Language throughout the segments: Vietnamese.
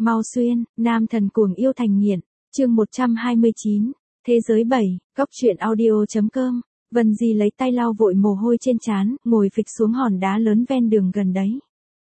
Mau xuyên, nam thần cuồng yêu thành nghiện, chương 129, thế giới 7, góc truyện audio.com. Vân Di lấy tay lau vội mồ hôi trên trán, ngồi phịch xuống hòn đá lớn ven đường gần đấy.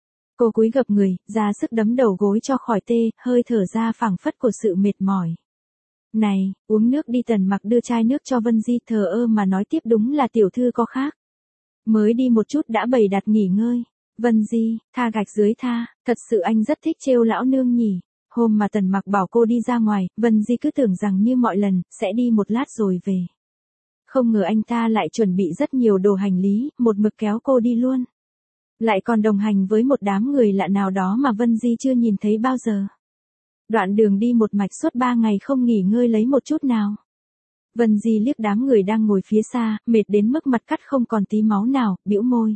Cô cúi gập người, ra sức đấm đầu gối cho khỏi tê, hơi thở ra phảng phất của sự mệt mỏi. Này, uống nước đi. Tần Mặc đưa chai nước cho Vân Di, thờ ơ mà nói tiếp, đúng là tiểu thư có khác. Mới đi một chút đã bày đặt nghỉ ngơi. Vân Di, tha gạch dưới tha, thật sự anh rất thích trêu lão nương nhỉ. Hôm mà Tần Mặc bảo cô đi ra ngoài, Vân Di cứ tưởng rằng như mọi lần, sẽ đi một lát rồi về. Không ngờ anh ta lại chuẩn bị rất nhiều đồ hành lý, một mực kéo cô đi luôn. Lại còn đồng hành với một đám người lạ nào đó mà Vân Di chưa nhìn thấy bao giờ. Đoạn đường đi một mạch suốt 3 ngày không nghỉ ngơi lấy một chút nào. Vân Di liếc đám người đang ngồi phía xa, mệt đến mức mặt cắt không còn tí máu nào, bĩu môi.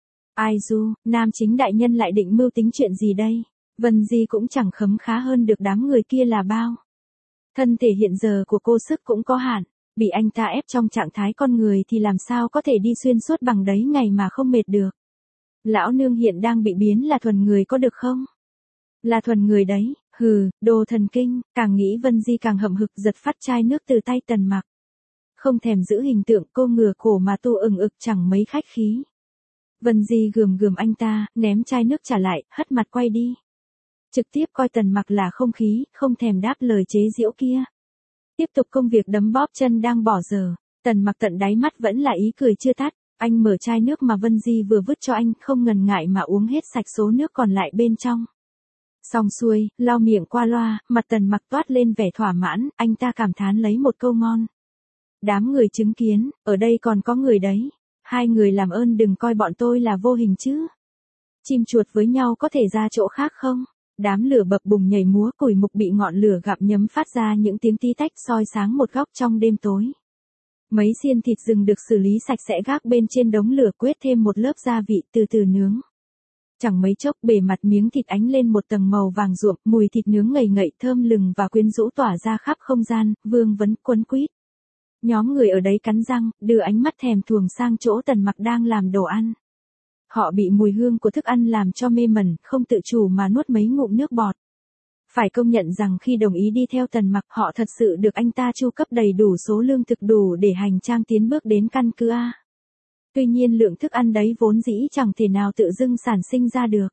Ai du, nam chính đại nhân lại định mưu tính chuyện gì đây? Vân Di cũng chẳng khấm khá hơn được đám người kia là bao. Thân thể hiện giờ của cô sức cũng có hạn, bị anh ta ép trong trạng thái con người thì làm sao có thể đi xuyên suốt bằng đấy ngày mà không mệt được. Lão nương hiện đang bị biến là thuần người có được không? Là thuần người đấy, hừ, đồ thần kinh. Càng nghĩ Vân Di càng hậm hực, giật phát chai nước từ tay Tần Mặc. Không thèm giữ hình tượng, cô ngửa cổ mà tu ừng ực chẳng mấy khách khí. Vân Di gườm gườm anh ta, ném chai nước trả lại, hất mặt quay đi. Trực tiếp coi Tần Mặc là không khí, không thèm đáp lời chế giễu kia. Tiếp tục công việc đấm bóp chân đang bỏ dở. Tần Mặc tận đáy mắt vẫn là ý cười chưa tắt. Anh mở chai nước mà Vân Di vừa vứt cho anh, không ngần ngại mà uống hết sạch số nước còn lại bên trong. Xong xuôi, lau miệng qua loa, mặt Tần Mặc toát lên vẻ thỏa mãn, anh ta cảm thán lấy một câu ngon. Đám người chứng kiến, ở đây còn có người đấy. Hai người làm ơn đừng coi bọn tôi là vô hình chứ. Chim chuột với nhau có thể ra chỗ khác không? Đám lửa bập bùng nhảy múa, củi mục bị ngọn lửa gặm nhấm phát ra những tiếng tí tách, soi sáng một góc trong đêm tối. Mấy xiên thịt rừng được xử lý sạch sẽ gác bên trên đống lửa, quét thêm một lớp gia vị, từ từ nướng. Chẳng mấy chốc bề mặt miếng thịt ánh lên một tầng màu vàng ruộm, mùi thịt nướng ngậy ngậy thơm lừng và quyến rũ tỏa ra khắp không gian, vương vấn quấn quýt. Nhóm người ở đấy cắn răng, đưa ánh mắt thèm thuồng sang chỗ Tần Mặc đang làm đồ ăn. Họ bị mùi hương của thức ăn làm cho mê mẩn, không tự chủ mà nuốt mấy ngụm nước bọt. Phải công nhận rằng khi đồng ý đi theo Tần Mặc, họ thật sự được anh ta chu cấp đầy đủ số lương thực đủ để hành trang tiến bước đến căn cứ A. Tuy nhiên lượng thức ăn đấy vốn dĩ chẳng thể nào tự dưng sản sinh ra được.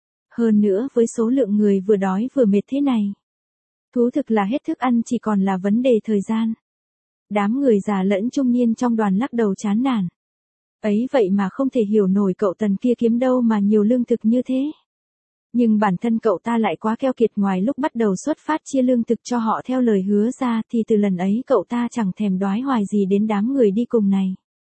Hơn nữa với số lượng người vừa đói vừa mệt thế này, thú thực là hết thức ăn chỉ còn là vấn đề thời gian. Đám người già lẫn trung niên trong đoàn lắc đầu chán nản. Ấy vậy mà không thể hiểu nổi cậu Tần kia kiếm đâu mà nhiều lương thực như thế. Nhưng bản thân cậu ta lại quá keo kiệt, ngoài lúc bắt đầu xuất phát chia lương thực cho họ theo lời hứa ra thì từ lần ấy cậu ta chẳng thèm đoái hoài gì đến đám người đi cùng này.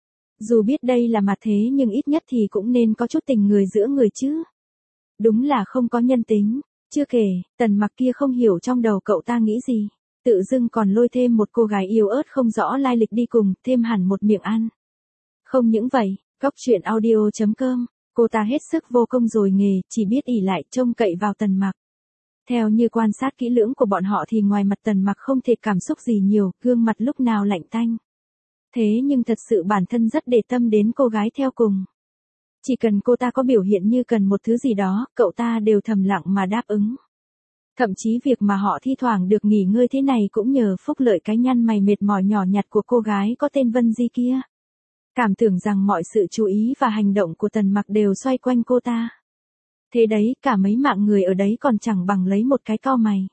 Dù biết đây là mặt thế nhưng ít nhất thì cũng nên có chút tình người giữa người chứ. Đúng là không có nhân tính. Chưa kể, Tần Mặc kia không hiểu trong đầu cậu ta nghĩ gì. Tự dưng còn lôi thêm một cô gái yếu ớt không rõ lai lịch đi cùng, thêm hẳn một miệng ăn. Không những vậy, góc truyện audio.com, cô ta hết sức vô công rồi nghề, chỉ biết ỷ lại trông cậy vào Tần Mặc. Theo như quan sát kỹ lưỡng của bọn họ thì ngoài mặt Tần Mặc không thể cảm xúc gì nhiều, gương mặt lúc nào lạnh tanh. Thế nhưng thật sự bản thân rất để tâm đến cô gái theo cùng. Chỉ cần cô ta có biểu hiện như cần một thứ gì đó, cậu ta đều thầm lặng mà đáp ứng. Thậm chí việc mà họ thi thoảng được nghỉ ngơi thế này cũng nhờ phúc lợi cái nhăn mày mệt mỏi nhỏ nhặt của cô gái có tên Vân Di kia. Cảm tưởng rằng mọi sự chú ý và hành động của Tần Mặc đều xoay quanh cô ta. Thế đấy, cả mấy mạng người ở đấy còn chẳng bằng lấy một cái cau mày.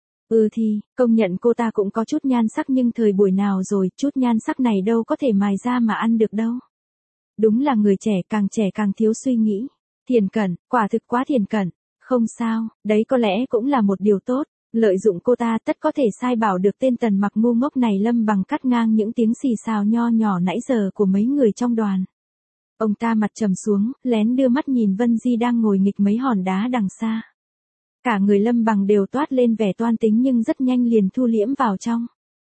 Thì, công nhận cô ta cũng có chút nhan sắc nhưng thời buổi nào rồi, chút nhan sắc này đâu có thể mài ra mà ăn được đâu. Đúng là người trẻ càng thiếu suy nghĩ. Thiền cận, quả thực quá thiền cận. Không sao, đấy có lẽ cũng là một điều tốt. Lợi dụng cô ta tất có thể sai bảo được tên Tần Mặc ngu ngốc này lâm bằng cắt ngang những tiếng xì xào nho nhỏ nãy giờ của mấy người trong đoàn. Ông ta mặt trầm xuống, lén đưa mắt nhìn Vân Di đang ngồi nghịch mấy hòn đá đằng xa. Cả người lâm bằng đều toát lên vẻ toan tính nhưng rất nhanh liền thu liễm vào trong.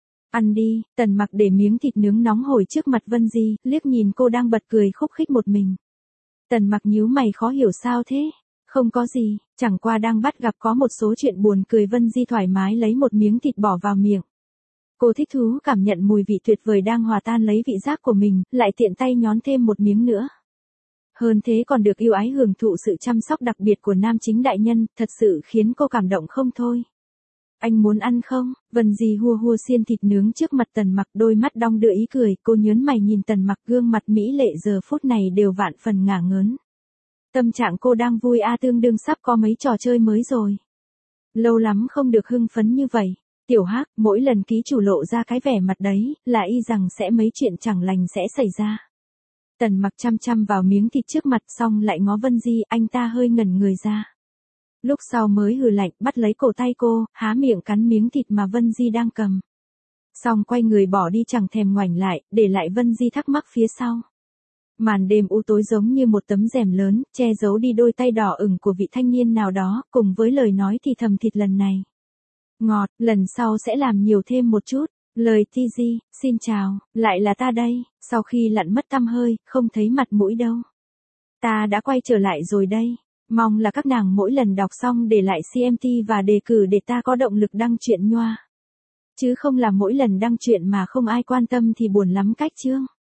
Ăn đi. Tần Mặc để miếng thịt nướng nóng hổi trước mặt Vân Di, liếc nhìn cô đang bật cười khúc khích một mình. Tần Mặc nhíu mày khó hiểu sao thế. Không có gì, chẳng qua đang bắt gặp có một số chuyện buồn cười. Vân Di thoải mái lấy một miếng thịt bỏ vào miệng. Cô thích thú cảm nhận mùi vị tuyệt vời đang hòa tan lấy vị giác của mình, lại tiện tay nhón thêm một miếng nữa. Hơn thế còn được yêu ái hưởng thụ sự chăm sóc đặc biệt của nam chính đại nhân, thật sự khiến cô cảm động không thôi. Anh muốn ăn không? Vân Di hua hua xiên thịt nướng trước mặt Tần Mặc, đôi mắt đong đưa ý cười, cô nhớn mày nhìn Tần Mặc, gương mặt mỹ lệ giờ phút này đều vạn phần ngả ngớn. Tâm trạng cô đang vui tương đương sắp có mấy trò chơi mới rồi. Lâu lắm không được hưng phấn như vậy. Tiểu Hắc, mỗi lần ký chủ lộ ra cái vẻ mặt đấy, là y rằng sẽ mấy chuyện chẳng lành sẽ xảy ra. Tần Mặc chăm chăm vào miếng thịt trước mặt xong lại ngó Vân Di, anh ta hơi ngẩn người ra. Lúc sau mới hừ lạnh, bắt lấy cổ tay cô, há miệng cắn miếng thịt mà Vân Di đang cầm. Xong quay người bỏ đi chẳng thèm ngoảnh lại, để lại Vân Di thắc mắc phía sau. Màn đêm u tối giống như một tấm rèm lớn, che giấu đi đôi tay đỏ ửng của vị thanh niên nào đó, cùng với lời nói thì thầm thịt lần này. Ngọt, lần sau sẽ làm nhiều thêm một chút. Lời ti di, xin chào, lại là ta đây, sau khi lặn mất tăm hơi, không thấy mặt mũi đâu. Ta đã quay trở lại rồi đây. Mong là các nàng mỗi lần đọc xong để lại CMT và đề cử để ta có động lực đăng truyện nhoa. Chứ không là mỗi lần đăng truyện mà không ai quan tâm thì buồn lắm cách chương.